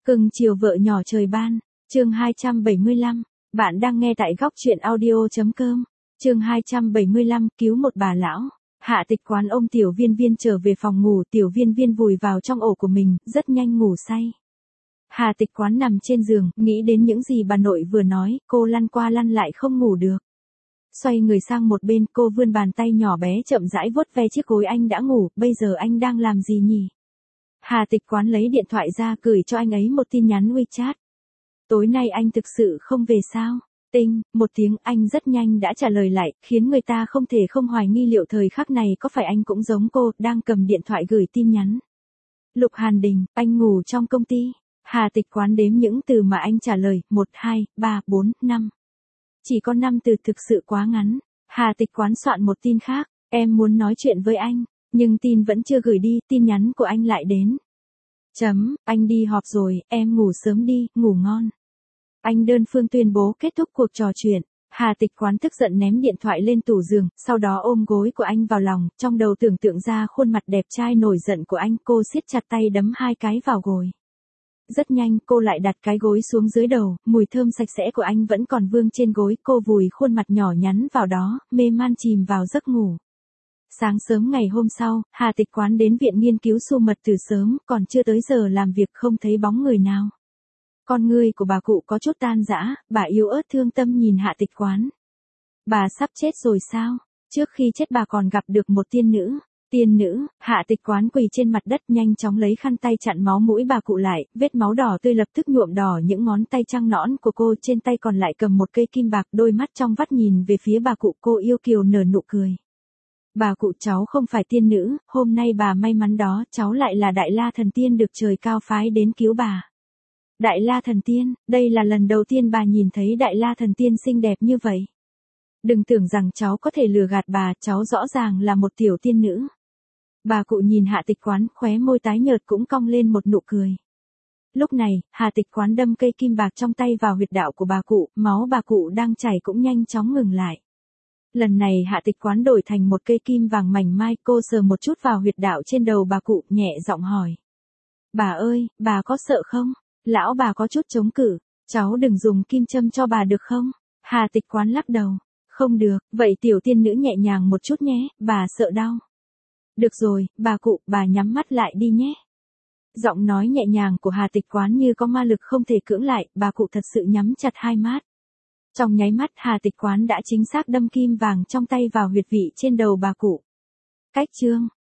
Cưng chiều vợ nhỏ trời ban, chương 275, bạn đang nghe tại góc truyện audio.com, chương 275, cứu một bà lão. Hạ Tịch Quán ôm Tiểu Viên Viên trở về phòng ngủ, Tiểu Viên Viên vùi vào trong ổ của mình, rất nhanh ngủ say. Hạ Tịch Quán nằm trên giường, nghĩ đến những gì bà nội vừa nói, cô lăn qua lăn lại không ngủ được. Xoay người sang một bên, cô vươn bàn tay nhỏ bé chậm rãi vuốt ve chiếc gối. Anh đã ngủ, bây giờ anh đang làm gì nhỉ? Hạ Tịch Quán lấy điện thoại ra gửi cho anh ấy một tin nhắn WeChat. Tối nay anh thực sự không về sao? Tinh, một tiếng, anh rất nhanh đã trả lời lại, khiến người ta không thể không hoài nghi liệu thời khắc này có phải anh cũng giống cô, đang cầm điện thoại gửi tin nhắn. Lục Hàn Đình, anh ngủ trong công ty. Hạ Tịch Quán đếm những từ mà anh trả lời, 1, 2, 3, 4, 5. Chỉ có 5 từ, thực sự quá ngắn. Hạ Tịch Quán soạn một tin khác, em muốn nói chuyện với anh. Nhưng tin vẫn chưa gửi đi, tin nhắn của anh lại đến. Anh đi họp rồi, em ngủ sớm đi, ngủ ngon. Anh đơn phương tuyên bố kết thúc cuộc trò chuyện. Hạ Tịch Quán tức giận ném điện thoại lên tủ giường, sau đó ôm gối của anh vào lòng, trong đầu tưởng tượng ra khuôn mặt đẹp trai nổi giận của anh. Cô siết chặt tay đấm 2 cái vào gối. Rất nhanh cô lại đặt cái gối xuống dưới đầu, mùi thơm sạch sẽ của anh vẫn còn vương trên gối. Cô vùi khuôn mặt nhỏ nhắn vào đó, mê man chìm vào giấc ngủ. Sáng sớm ngày hôm sau, Hạ Tịch Quán đến viện nghiên cứu su mật từ sớm, còn chưa tới giờ làm việc không thấy bóng người nào. Con ngươi của bà cụ có chút tan rã, bà yếu ớt thương tâm nhìn Hạ Tịch Quán. Bà sắp chết rồi sao? Trước khi chết bà còn gặp được một tiên nữ. Tiên nữ, Hạ Tịch Quán quỳ trên mặt đất nhanh chóng lấy khăn tay chặn máu mũi bà cụ lại, vết máu đỏ tươi lập tức nhuộm đỏ những ngón tay trắng nõn của cô. Trên tay còn lại cầm một cây kim bạc, đôi mắt trong vắt nhìn về phía bà cụ. Cô yêu kiều nở nụ cười. Bà cụ, cháu không phải tiên nữ, hôm nay bà may mắn đó, cháu lại là Đại La Thần Tiên được trời cao phái đến cứu bà. Đại La Thần Tiên, đây là lần đầu tiên bà nhìn thấy Đại La Thần Tiên xinh đẹp như vậy. Đừng tưởng rằng cháu có thể lừa gạt bà, cháu rõ ràng là một tiểu tiên nữ. Bà cụ nhìn Hạ Tịch Quán, khóe môi tái nhợt cũng cong lên một nụ cười. Lúc này, Hạ Tịch Quán đâm cây kim bạc trong tay vào huyệt đạo của bà cụ, máu bà cụ đang chảy cũng nhanh chóng ngừng lại. Lần này Hạ Tịch Quán đổi thành một cây kim vàng mảnh mai. Cô sờ một chút vào huyệt đạo trên đầu bà cụ, nhẹ giọng hỏi. Bà ơi, bà có sợ không? Lão bà có chút chống cự, cháu đừng dùng kim châm cho bà được không? Hạ Tịch Quán lắc đầu. Không được, vậy tiểu tiên nữ nhẹ nhàng một chút nhé, bà sợ đau. Được rồi, bà cụ, bà nhắm mắt lại đi nhé. Giọng nói nhẹ nhàng của Hạ Tịch Quán như có ma lực không thể cưỡng lại, bà cụ thật sự nhắm chặt hai mắt. Trong nháy mắt Hạ Tịch Quán đã chính xác đâm kim vàng trong tay vào huyệt vị trên đầu bà cụ. Cách chương